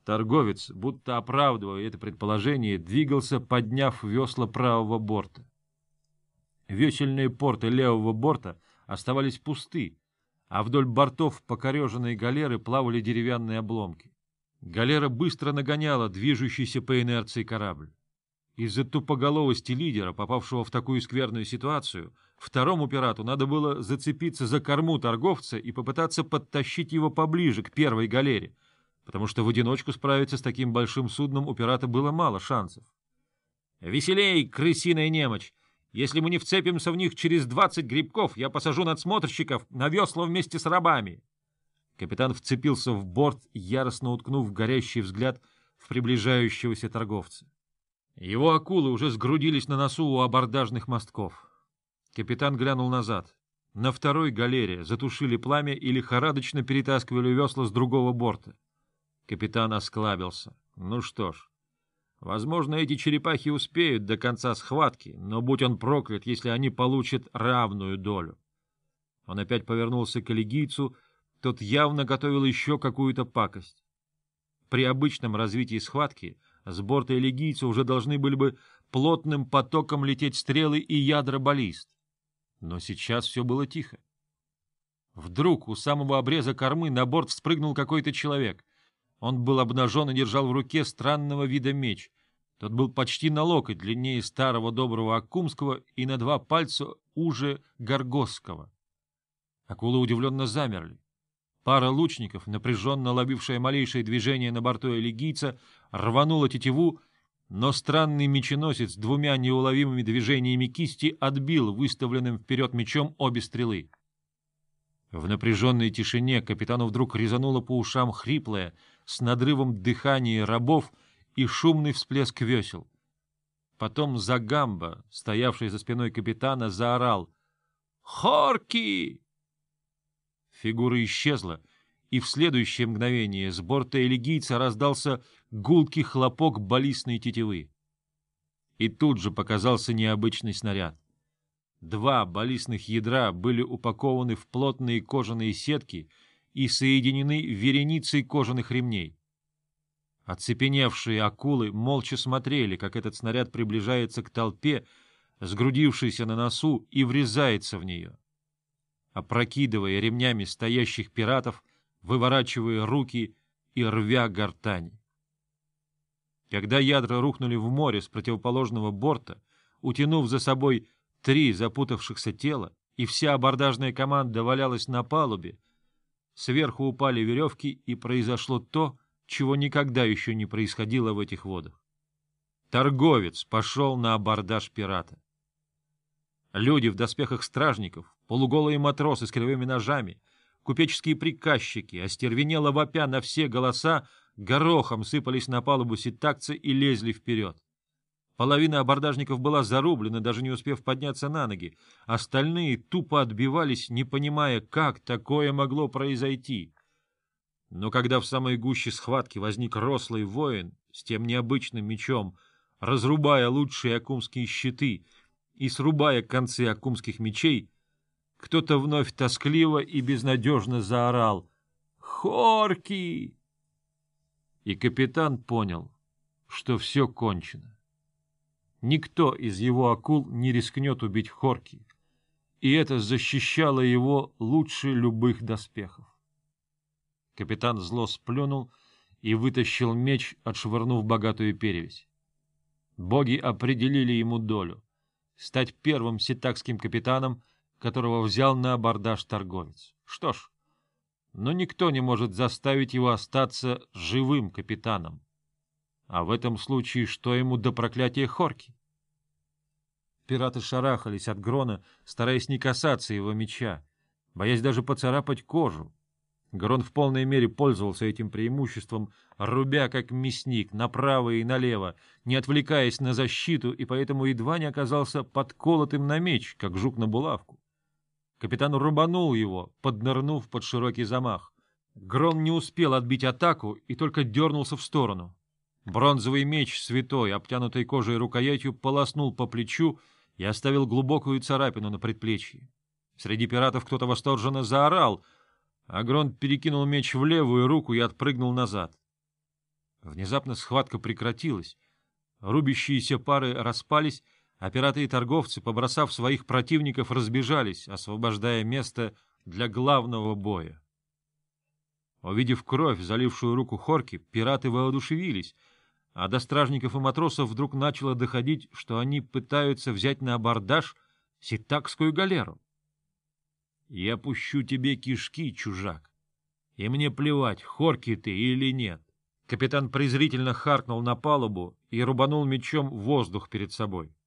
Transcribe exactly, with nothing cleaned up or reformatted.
Торговец, будто оправдывая это предположение, двигался, подняв весла правого борта. Весельные порты левого борта оставались пусты, а вдоль бортов покореженной галеры плавали деревянные обломки. Галера быстро нагоняла движущийся по инерции корабль. Из-за тупоголовости лидера, попавшего в такую скверную ситуацию, второму пирату надо было зацепиться за корму торговца и попытаться подтащить его поближе к первой галере, потому что в одиночку справиться с таким большим судном у пирата было мало шансов. «Веселей, крысиная немочь! Если мы не вцепимся в них через двадцать грибков, я посажу надсмотрщиков на весла вместе с рабами!» Капитан вцепился в борт, яростно уткнув горящий взгляд в приближающегося торговца. Его акулы уже сгрудились на носу у абордажных мостков. Капитан глянул назад. На второй галере затушили пламя и лихорадочно перетаскивали весла с другого борта. Капитан осклабился. Ну что ж, возможно, эти черепахи успеют до конца схватки, но будь он проклят, если они получат равную долю. Он опять повернулся к элегийцу, тот явно готовил еще какую-то пакость. При обычном развитии схватки с борта элегийца уже должны были бы плотным потоком лететь стрелы и ядра баллист. Но сейчас все было тихо. Вдруг у самого обреза кормы на борт вспрыгнул какой-то человек. Он был обнажен и держал в руке странного вида меч. Тот был почти на локоть длиннее старого доброго аккумского и на два пальца уже горгосского. Акулы удивленно замерли. Пара лучников, напряженно ловившая малейшее движение на борту элегийца, рванула тетиву, но странный меченосец двумя неуловимыми движениями кисти отбил выставленным вперед мечом обе стрелы. В напряженной тишине капитану вдруг резануло по ушам хриплое, с надрывом дыхание рабов и шумный всплеск весел. Потом Загамба, стоявший за спиной капитана, заорал «Хорки!». Фигура исчезла, и в следующее мгновение с борта элегийца раздался гулкий хлопок баллистной тетивы. И тут же показался необычный снаряд. Два баллистных ядра были упакованы в плотные кожаные сетки и соединены вереницей кожаных ремней. Оцепеневшие акулы молча смотрели, как этот снаряд приближается к толпе, сгрудившейся на носу, и врезается в нее. Опрокидывая ремнями стоящих пиратов, выворачивая руки и рвя гортани. Когда ядра рухнули в море с противоположного борта, утянув за собой три запутавшихся тела, и вся абордажная команда валялась на палубе, сверху упали веревки, и произошло то, чего никогда еще не происходило в этих водах. Торговец пошел на абордаж пирата. Люди в доспехах стражников, полуголые матросы с кривыми ножами, купеческие приказчики, остервенело вопя на все голоса, горохом сыпались на палубу ситакца и лезли вперед. Половина абордажников была зарублена, даже не успев подняться на ноги. Остальные тупо отбивались, не понимая, как такое могло произойти. Но когда в самой гуще схватки возник рослый воин с тем необычным мечом, разрубая лучшие аккумские щиты и срубая концы аккумских мечей, кто-то вновь тоскливо и безнадежно заорал «Хорки!». И капитан понял, что все кончено. Никто из его акул не рискнет убить Хорки, и это защищало его лучше любых доспехов. Капитан зло сплюнул и вытащил меч, отшвырнув богатую перевесь. Боги определили ему долю — стать первым ситакским капитаном, которого взял на абордаж торговец. Что ж, но никто не может заставить его остаться живым капитаном. А в этом случае что ему до проклятия Хорки? Пираты шарахались от Грона, стараясь не касаться его меча, боясь даже поцарапать кожу. Грон в полной мере пользовался этим преимуществом, рубя как мясник направо и налево, не отвлекаясь на защиту, и поэтому едва не оказался подколотым на меч, как жук на булавку. Капитан рубанул его, поднырнув под широкий замах. Грон не успел отбить атаку и только дернулся в сторону. Бронзовый меч святой, обтянутой кожей рукоятью, полоснул по плечу и оставил глубокую царапину на предплечье. Среди пиратов кто-то восторженно заорал, а Грон перекинул меч в левую руку и отпрыгнул назад. Внезапно схватка прекратилась. Рубящиеся пары распались, а пираты и торговцы, побросав своих противников, разбежались, освобождая место для главного боя. Увидев кровь, залившую руку Хорки, пираты воодушевились, а до стражников и матросов вдруг начало доходить, что они пытаются взять на абордаж ситакскую галеру. «Я пущу тебе кишки, чужак, и мне плевать, Хорки ты или нет». Капитан презрительно харкнул на палубу и рубанул мечом воздух перед собой.